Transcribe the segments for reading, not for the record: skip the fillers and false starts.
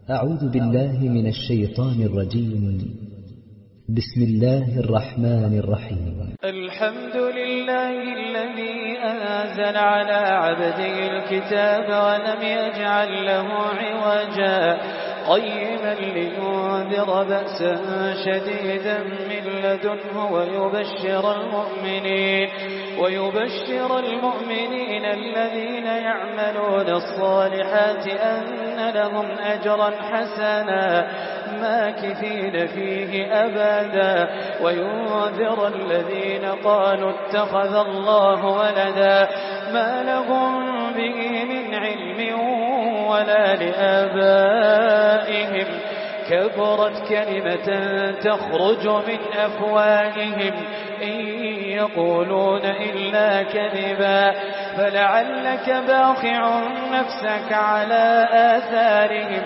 أعوذ بالله من الشيطان الرجيم. بسم الله الرحمن الرحيم. الحمد لله الذي أنزل على عبده الكتاب ولم يجعل له عوجا قيما لينذر بأسا شديدا من لدنه ويبشر المؤمنين الذين يعملون الصالحات أن لهم أجرا حسنا ماكثين فيه أبدا وينذر الذين قالوا اتخذ الله ولدا ما لهم به من علم ولا لآبائهم كبرت كلمة تخرج من أفواههم إن يقولون إلا كذبا فلعلك باخع نفسك على آثارهم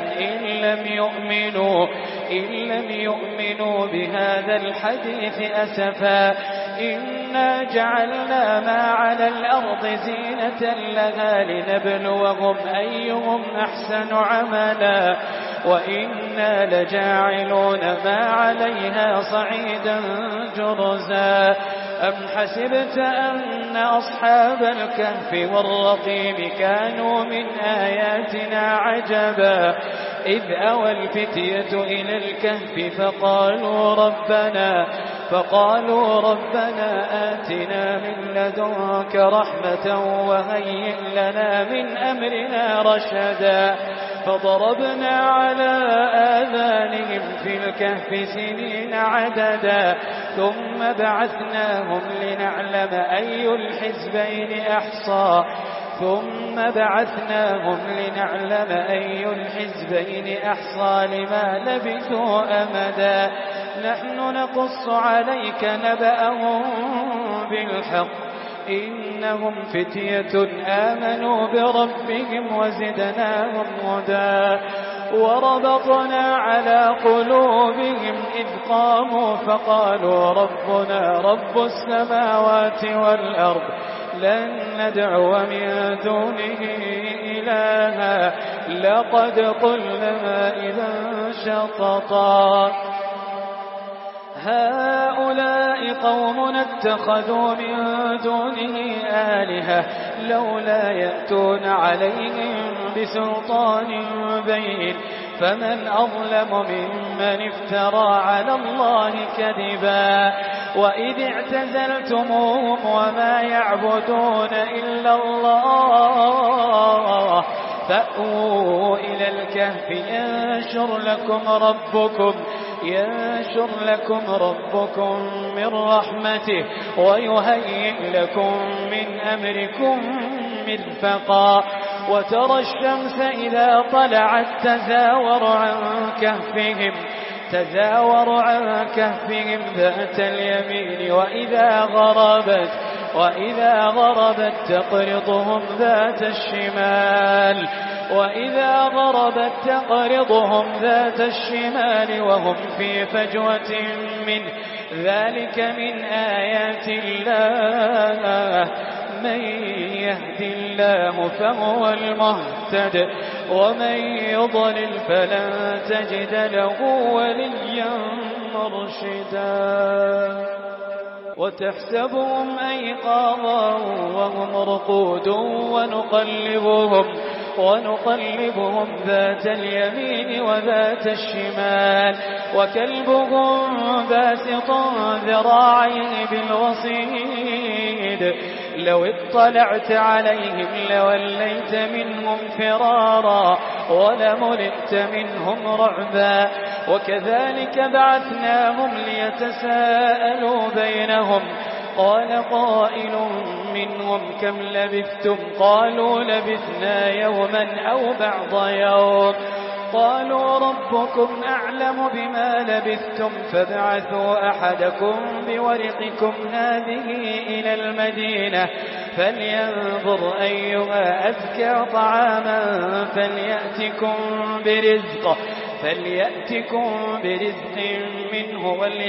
إن لم يؤمنوا بهذا الحديث أسفا إنا جعلنا ما على الأرض زينة لها لنبلوهم أيهم أحسن عملا وإنا لجاعلون ما عليها صعيدا جرزا أم حسبت أن أصحاب الكهف والرقيم كانوا من آياتنا عجبا إذ أوى الفتية إلى الكهف فقالوا ربنا آتنا من لدنك رحمة وهيئ لنا من أمرنا رشدا فضربنا على آذانهم في الكهف سنين عددا ثم بعثناهم لنعلم أي الحزبين أحصى لما لبثوا أمدا نحن نقص عليك نبأهم بالحق إنهم فتية آمنوا بربهم وزدناهم هدى وربطنا على قلوبهم إذ قاموا فقالوا ربنا رب السماوات والأرض لن ندعو من دونه إلها لقد قلنا إذا شططا هؤلاء قوم اتخذوا من دونه آلهة لولا يأتون عليهم بسلطان بين فمن أظلم ممن افترى على الله كذبا وإذ اعتزلتموهم وما يعبدون إلا الله فأووا إلى الكهف ينشر لكم ربكم من رحمته ويهيئ لكم من أمركم مرفقا وترى الشمس إذا طلعت تزاور عن كهفهم ذات اليمين وإذا غربت تقرضهم ذات الشمال وهم في فجوة منه ذلك من آيات الله من يهد الله فهو المهتد ومن يضلل فلن تجد له وليا مرشدا وتحسبهم أيقاظا وهم رقود ونقلبهم ذات اليمين وذات الشمال وكلبهم باسط ذراعيه بالوصيد لو اطلعت عليهم لوليت منهم فرارا ولملئت منهم رعبا وكذلك بعثناهم ليتساءلوا بينهم قال قائل منهم كم لبثتم قالوا لبثنا يوما أو بعض يوم قالوا ربكم أعلم بما لبثتم فابعثوا أحدكم بورقكم هذه إلى المدينة فلينظر أيها أزكى طعاما فليأتكم برزق منه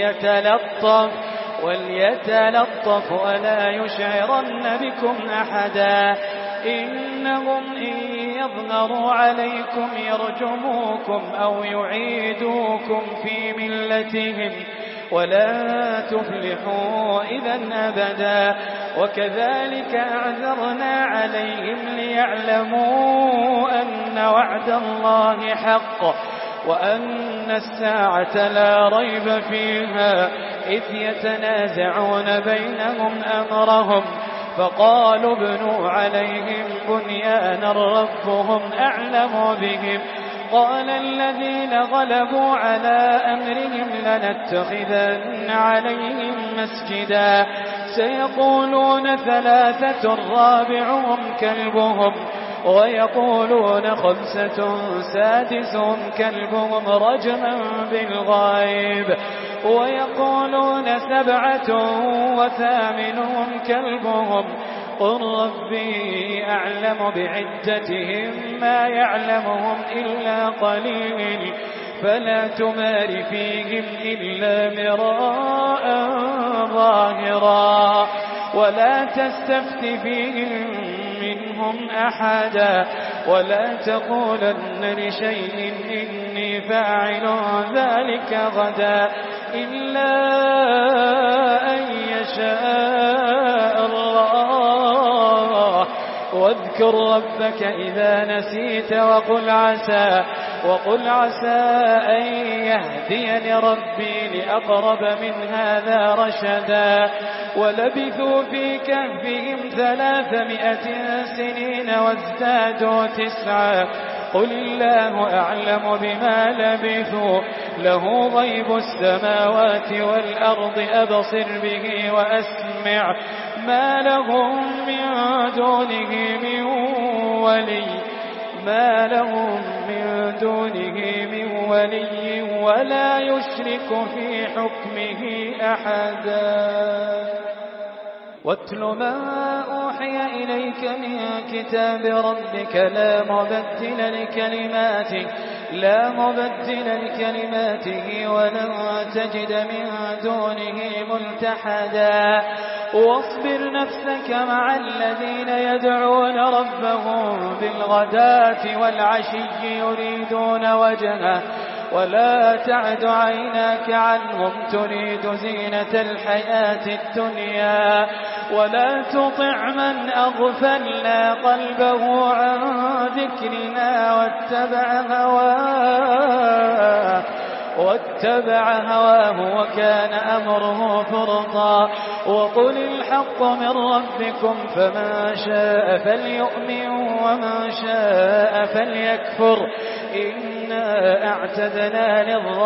وليتلطف ولا يشعرن بكم أحدا إنهم إن يظهروا عليكم يرجموكم أو يعيدوكم في ملتهم ولا تفلحوا إذا أبدا. وكذلك أعذرنا عليهم ليعلموا أن وعد الله حق وأن الساعة لا ريب فيها إذ يتنازعون بينهم أمرهم فقالوا ابنوا عليهم بنيانا ربهم أعلم بهم قال الذين غلبوا على أمرهم لنتخذن عليهم مسجدا سيقولون ثلاثة رابعهم كلبهم ويقولون خمسة سادسهم كلبهم رجما بالغيب ويقولون سبعة وثامنهم كلبهم قل ربي أعلم بعدتهم ما يعلمهم إلا قليل فلا تمار فيهم إلا مراء ظاهرا ولا تستفت فيهم منهم أحدا ولا تقولن لشيء إني فاعل ذلك غدا إلا أن يشاء الله واذكر ربك إذا نسيت وقل عسى أن يهديني ربي لأقرب من هذا رشدا ولبثوا في كهفهم 300 سنين وازدادوا 9 قل الله أعلم بما لبثوا له غيب السماوات والأرض أبصر به وأسمع ما لهم من دونه من ولي ولا يشرك في حكمه أحدا واتل ما أوحي إليك من كتاب ربك لا مبدل لكلماته ولن تجد من دونه ملتحدا واصبر نفسك مع الذين يدعون ربهم بالغداة والعشي يريدون وجهه ولا تعد عيناك عنهم تريد زينة الحياة الدنيا ولا تطع من أغفلنا قلبه عن ذكرنا واتبع هواه وكان أمره فرطا وقل الحق من ربكم فمن شاء فليؤمن ومن شاء فليكفر إنا أعتدنا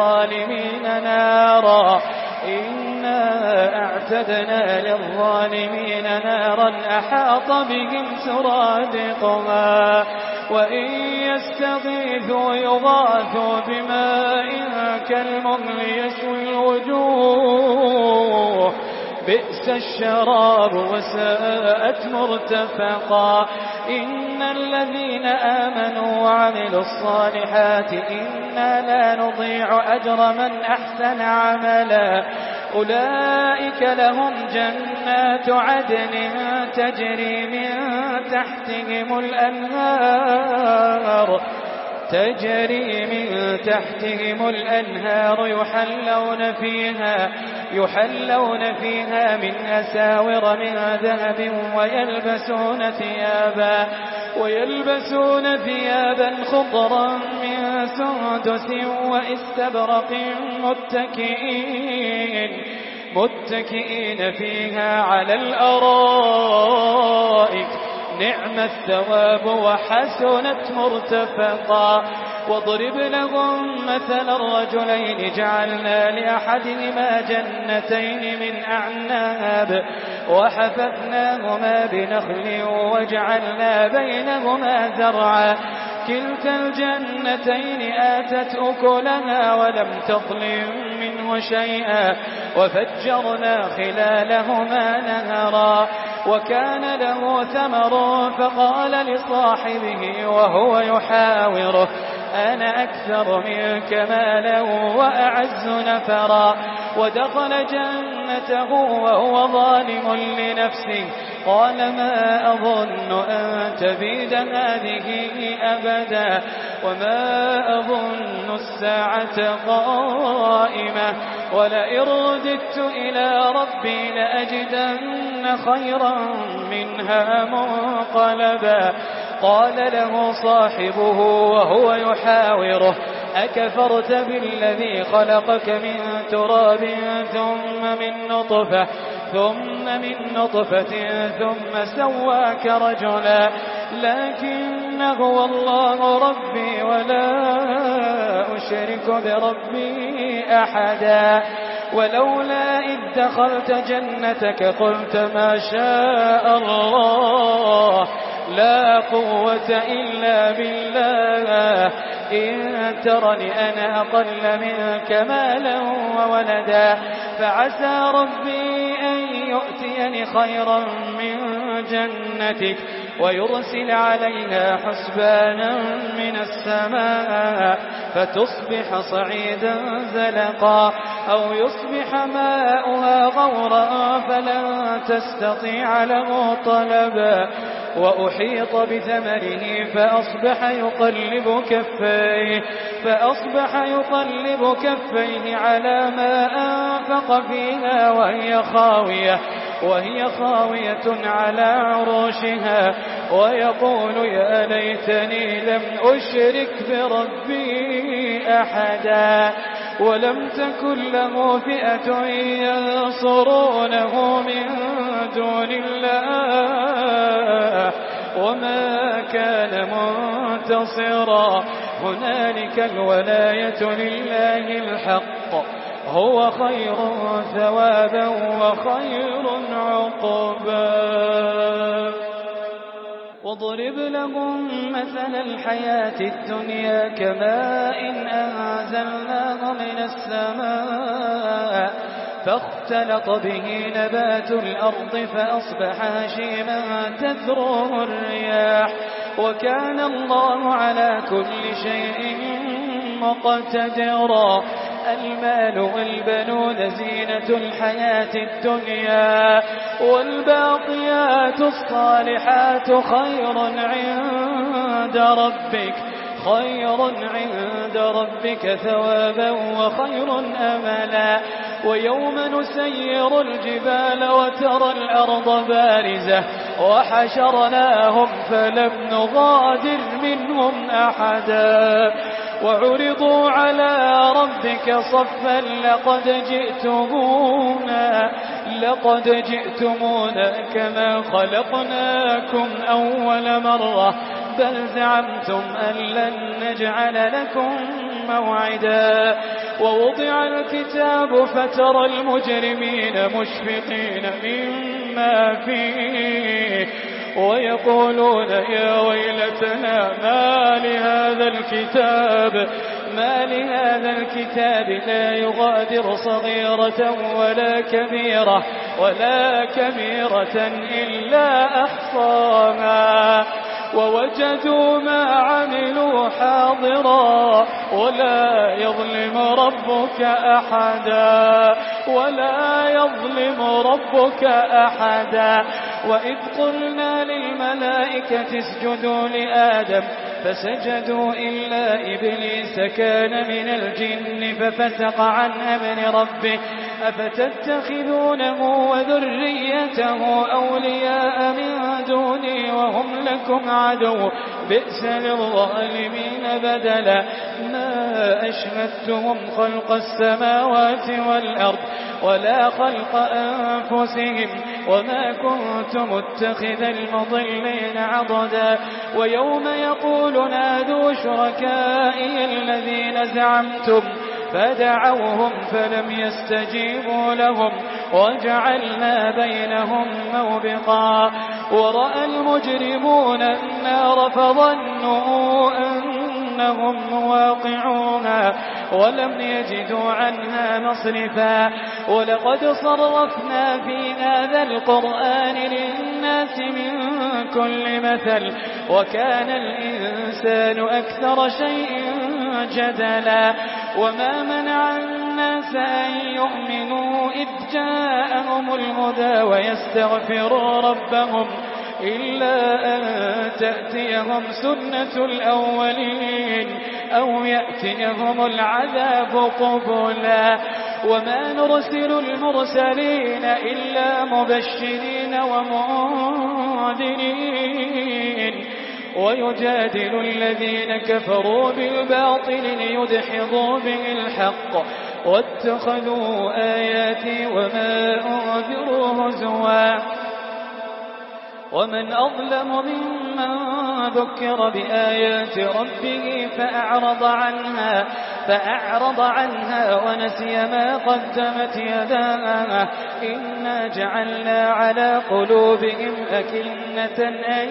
للظالمين نارا أحاط بهم سرادقها وإن يستغيثوا يغاثوا بماء كالمهل يشوي الوجوه بئس الشراب وساءت مرتفقا إن الذين آمنوا وعملوا الصالحات إنا لا نضيع أجر من أحسن عملا أولئك لهم جنات عدن تجري من تحتهم الأنهار يحلون فيها من أساور من ذهب ويلبسون ثيابا خضرا من سندس واستبرق متكئين فيها على الأرائك نعم الثواب وحسنت مرتفقا واضرب لهم مثل الرجلين جعلنا لأحدهما جنتين من أعناب وحففناهما بنخل وجعلنا بينهما زرعا كلتا الجنتين آتت أكلها ولم تظلم منه شيئا وفجرنا خلالهما نهرا وكان له ثمر فقال لصاحبه وهو يحاوره أنا أكثر منك مالا وأعز نفرا ودخل جنته وهو ظالم لنفسه قال ما أظن أن تبيد هذه أبدا وما أظن الساعة قائمة ولئن رددت إلى ربي لأجدن خيرا منها منقلبا قال له صاحبه وهو يحاوره أكفرت بالذي خلقك من تراب ثم من نطفة ثم سواك رجلا لكن هو الله ربي ولا أشرك بربي أحدا ولولا إذ دخلت جنتك قلت ما شاء الله لا قوة إلا بالله إن ترني أنا أقل منك مالا وولدا فعسى ربي أن يؤتيني خيرا من جنتك ويرسل عليها حسبانا من السماء فتصبح صعيدا زلقا أو يصبح ماؤها غورا فلن تستطيع له طلبا وأحيط بثمره فأصبح يقلب كفيه على ما أنفق فيها وهي خاوية على عروشها ويقول يا ليتني لم أشرك بربي أحدا ولم تكن له فئة ينصرونه من دون الله وما كان منتصرا هنالك الولاية لله الحق هو خير ثوابا وخير عقبا واضرب لهم مثل الحياة الدنيا كماء أنزلناه من السماء فاختلط به نبات الأرض فأصبح هشيما تذروه الرياح وكان الله على كل شيء مقتدرا المال والبنون زينة الحياة الدنيا والباقيات الصالحات خير عند ربك ثوابا وخير أملا ويوم نسير الجبال وترى الأرض بارزة وحشرناهم فلم نغادر منهم أحدا وعرضوا على ربك صفا لقد جئتمونا كما خلقناكم أول مرة بل زعمتم أن لن نجعل لكم موعدا ووضع الكتاب فترى المجرمين مشفقين مما فيه ويقولون يا ويلتنا ما لهذا الكتاب لا يغادر صغيرة ولا كبيرة إلا أحصاها ووجدوا ما عملوا حاضرا ولا يظلم ربك أحدا وإذ قلنا للملائكة اسجدوا لآدم فسجدوا إلا إبليس كان من الجن ففسق عن أمر ربه أفتتخذونه وذريته أولياء من دوني وهم لكم عدو بئس للظالمين بدلا ما أشهدتهم خلق السماوات والأرض ولا خلق أنفسهم وما كنت متخذ المضلين عضدا ويوم يقول نادوا شركائي الذين زعمتم فدعوهم فلم يستجيبوا لهم وجعلنا بينهم موبقا ورأى المجرمون النار فظنوا أنهم واقعوها ولم يجدوا عنها مصرفا ولقد صرفنا في هذا القرآن للناس من كل مثل وكان الإنسان أكثر شيء جدلا وما منع الناس أن يؤمنوا إذ جاءهم الهدى ويستغفروا ربهم إلا أن تأتيهم سنة الأولين أو يأتيهم العذاب قبلا وما نرسل المرسلين إلا مبشرين ومنذرين ويجادل الذين كفروا بالباطل ليدحضوا به الحق واتخذوا آياتي وما أنذروا هزوا ومن أظلم ممن ذكر بآيات ربه فأعرض عنها ونسي ما قدمت يداه إنا جعلنا على قلوبهم أكنة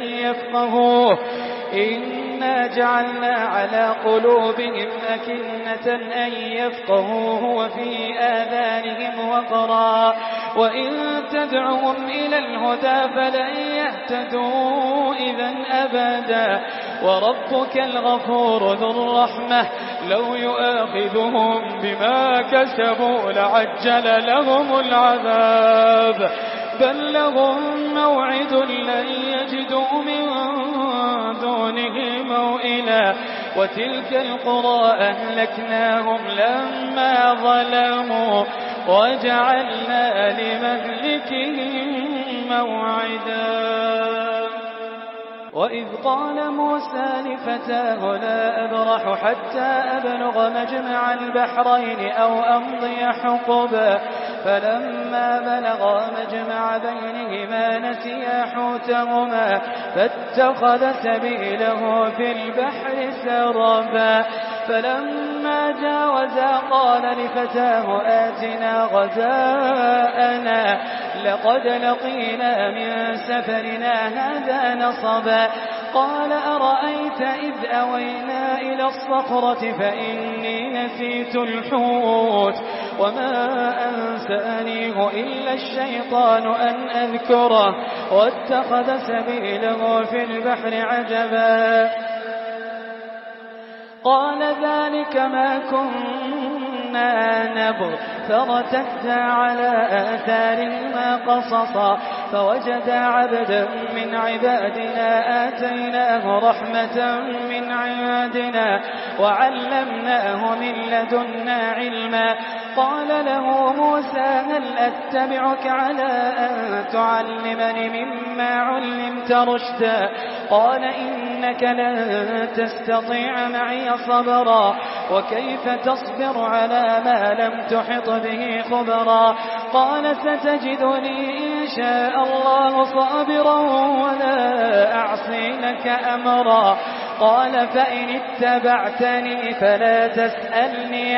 أن يفقهوه وفي آذانهم وقرا وإن تدعهم إلى الهدى فلن يهتدوا إذا أبدا وربك الغفور ذو الرحمة لو يؤاخذهم بما كسبوا لعجل لهم العذاب بل لهم موعد لن يجدوا من دونه موئلا وتلك القرى أهلكناهم لما ظلموا وجعلنا لمهلكهم موعدا وإذ قال موسى لفتاه لا أبرح حتى أبلغ مجمع البحرين أو أمضي حقبا فلما بلغا مجمع بينهما نسيا حوتهما فاتخذ سبيله في البحر سربا فلما جاوزا قال لفتاه آتنا غداءنا لقد لقينا من سفرنا هذا نصبا قال أرأيت إذ أوينا إلى الصخرة فإني نسيت الحوت وما أنسانيه إلا الشيطان أن أذكره واتخذ سبيله في البحر عجبا قال ذلك ما كنا نبغ فارتدا على آثارهما قصصا فوجدا عبدا من عبادنا آتيناه رحمة من عندنا وعلمناه من لدنا علما قال له موسى هل أتبعك على أن تعلمني مما علمت رشدا قال إنك لن تستطيع معي صبرا وكيف تصبر على ما لم تحط به خبرا قال ستجدني إن شاء الله صابرا ولا أعصي لك أمرا قال فإن اتبعتني فلا تسألني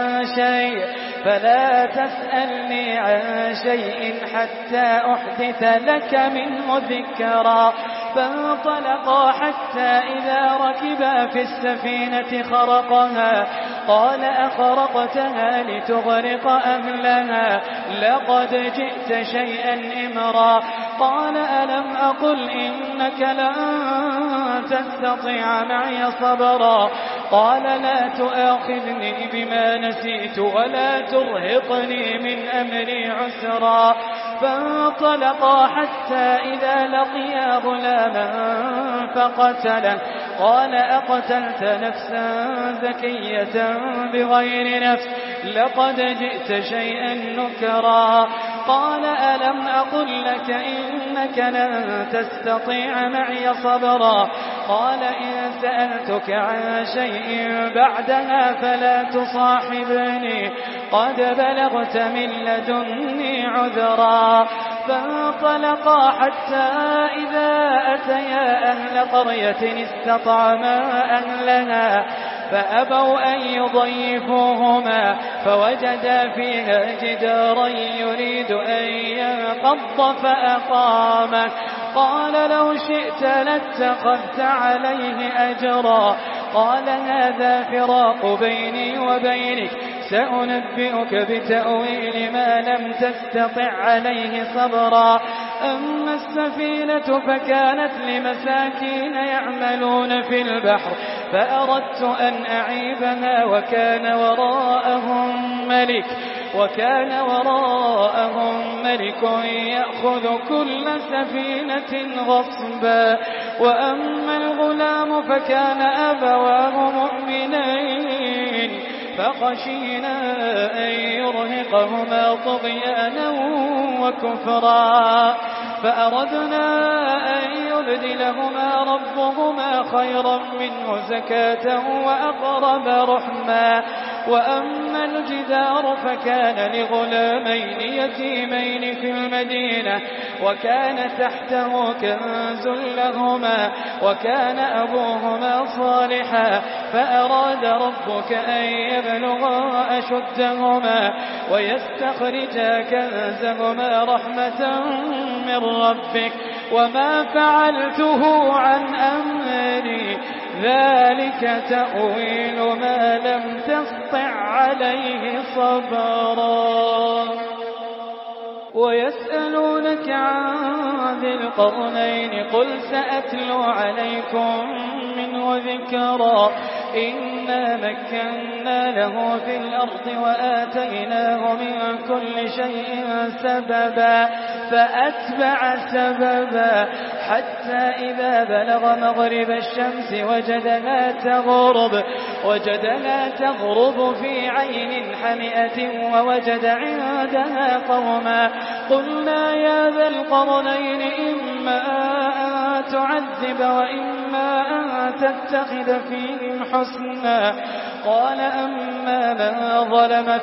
عن شيء حتى أحدث لك منه ذكرا فانطلقا حتى إذا ركبا في السفينة خرقها قال أخرقتها لتغرق أهلها لقد جئت شيئا إمرا قال ألم أقل إنك لن تستطيع معي صبرا قال لا تؤاخذني بما نسيت ولا ترهقني من أمري عسرا فانطلقا حتى إذا لقيا غلاما فقتله قال أقتلت نفسا زكية بغير نفس لقد جئت شيئا نكرا قال ألم أقل لك إنك لن تستطيع معي صبرا قال إن سألتك عن شيء بعدها فلا تصاحبني قد بلغت من لدني عذرا فانطلقا حتى إذا أتيا أهل قرية استطعما أهلها فأبوا أن يضيفوهما فوجدا فيها جدارا يريد أن ينقض فأقامه قال لو شئت لاتخذت عليه أجرا قال هذا فراق بيني وبينك سأنبئك بتأويل ما لم تستطع عليه صبرا أما السفينة فكانت لمساكين يعملون في البحر فأردت أن أعيبها وكان وراءهم ملك يأخذ كل سفينة غصبا وأما الغلام فكان أبواه مؤمنين فخشينا أن يرهقهما طغيانا وكفرا فأردنا أن يبدلهما ربهما خيرا منه زكاة وأقرب رحما وأما الجدار فكان لغلامين يتيمين في المدينة وكان تحته كنز لهما وكان أبوهما صالحا فأراد ربك أن يبلغا أشدهما ويستخرجا كنزهما رحمة من ربك وما فعلته عن أمري ذلك تأويل ما لم تسطع عليه صبرا ويسألونك عن ذي القرنين قل سأتلو عليكم منه ذكرا إنا مكنا له في الأرض وآتيناه من كل شيء سببا فأتبع سببا حتى إذا بلغ مغرب الشمس وجدها تغرب في عين حمئة ووجد عندها قوما قلنا يا ذا القرنين إما أن تعذب وإما أن تتخذ فيهم حسنا قال أما من ظلم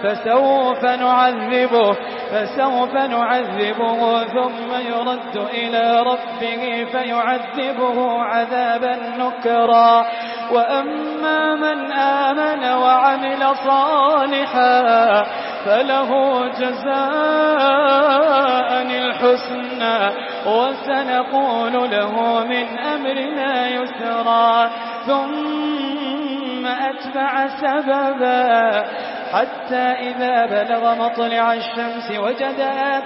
فسوف نعذبه ثم يرد إلى ربه فيعذبه عذابا نكرا وأما من آمن وعمل صالحا فله جزاء الحسنى وسنقول له من أمرنا يسرا ثم أتبع سببا حتى إذا بلغ مطلع الشمس وجدها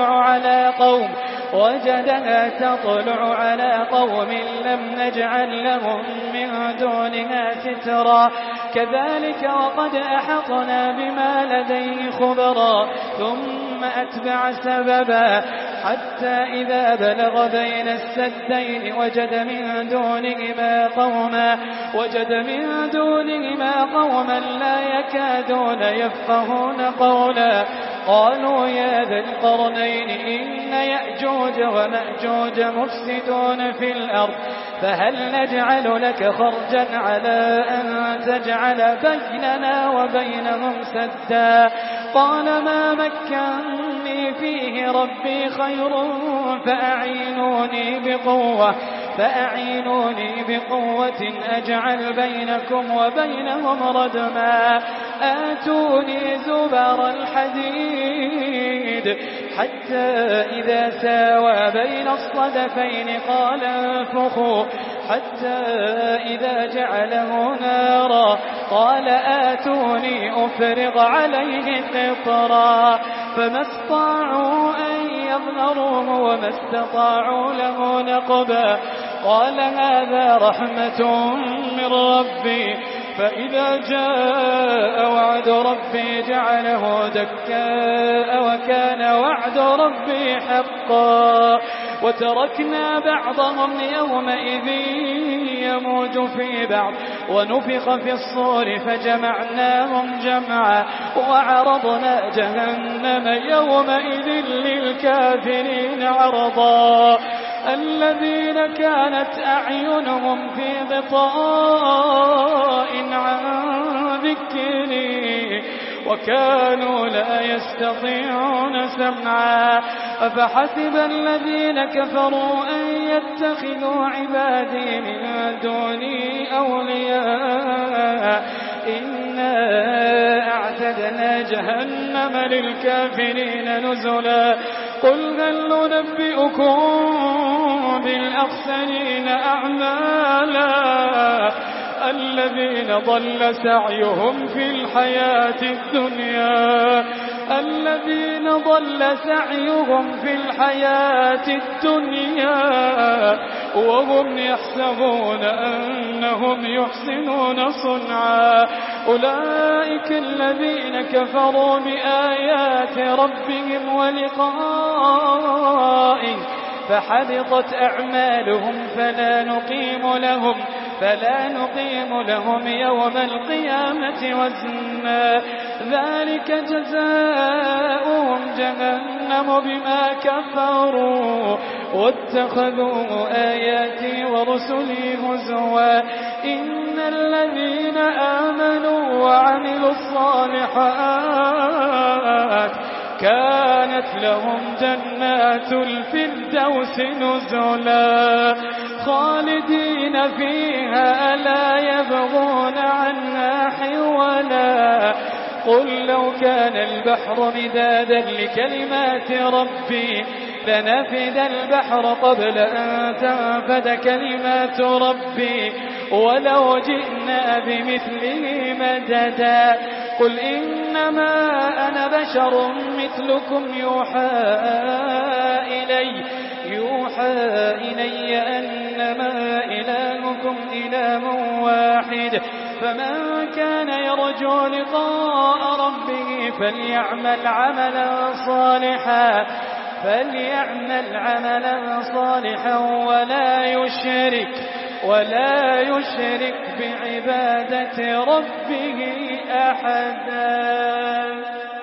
تطلع على قوم لم نجعل لهم من دونها سترا كذلك وقد أحطنا بما لديه خبرا ثم أتبع سببا حتى إذا بلغ بين السدين وجد من دونهما قوما لا يكادون يفقهون قولا قالوا يا ذا القرنين إن يأجوج ومأجوج مفسدون في الأرض فهل نجعل لك خرجا على أن تجعل بيننا وبينهم سدا قال ما مكنني فيه ربي خير فأعينوني بقوة أجعل بينكم وبينهم ردما آتوني زبر الحديد حتى إذا ساوى بين الصدفين قال انفخوا حتى إذا جعله نارا قال آتوني أفرغ عليه قطرا فما استطاعوا أن يظهروه وما استطاعوا له نقبا قال هذا رحمة من ربي فإذا جاء وعد ربي جعله دكاء وكان وعد ربي حقا وتركنا بعضهم يومئذ يموج في بعض ونفخ في الصور فجمعناهم جمعا وعرضنا جهنم يومئذ للكافرين عرضا الذين كانت أعينهم في غطاء عن ذكري وكانوا لا يستطيعون سمعا أفحسب الذين كفروا أن يتخذوا عبادي من دوني أولياء إنا أعتدنا جهنم للكافرين نزلا قل هل ننبئكم بالأخسرين أعمالا الذين ضل سعيهم في الحياة الدنيا وهم يحسبون أنهم يحسنون صنعا أولئك الذين كفروا بآيات ربهم ولقائه فحبطت أعمالهم فلا نقيم لهم يوم القيامة وزنا ذلك جزاؤهم جهنم بما كفروا واتخذوا آياتي ورسلي هزوا إن الذين آمنوا وعملوا الصالحات كانت لهم جنات الفردوس نزلا خالدين فيها لا يبغون عنها حولا قل لو كان البحر مدادا لكلمات ربي لنفد البحر قبل أن تنفد كلمات ربي ولو جئنا بمثله مددا قل إنما أنا بشر مثلكم يوحى إلي أنما إلهكم إله واحد فمن كان يرجو لقاء ربه فليعمل عملا صالحا ولا يشرك بعبادة ربه أحدا.